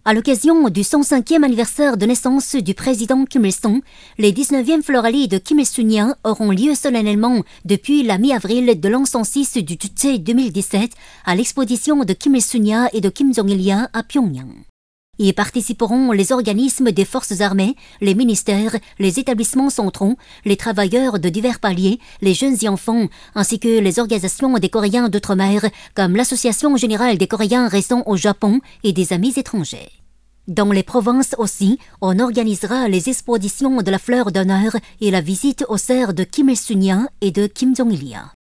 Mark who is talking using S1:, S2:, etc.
S1: À l'occasion du 105e anniversaire de naissance du président Kim Il-sung, les 19e Floralies de Kim Il-sungien auront lieu solennellement depuis la mi-avril de l'an 106 du Juche 2017 à l'exposition de Kim Il-sungien et de Kim Jong-ilia à Pyongyang. Y participeront les organismes des forces armées, les ministères, les établissements centraux, les travailleurs de divers paliers, les jeunes et enfants, ainsi que les organisations des Coréens d'outre-mer, comme l'Association générale des Coréens résidant au Japon et des amis étrangers. Dans les provinces aussi, on organisera les expositions de la fleur d'honneur et la visite aux serres de Kim Il-sungien et de Kim Jong-ilia.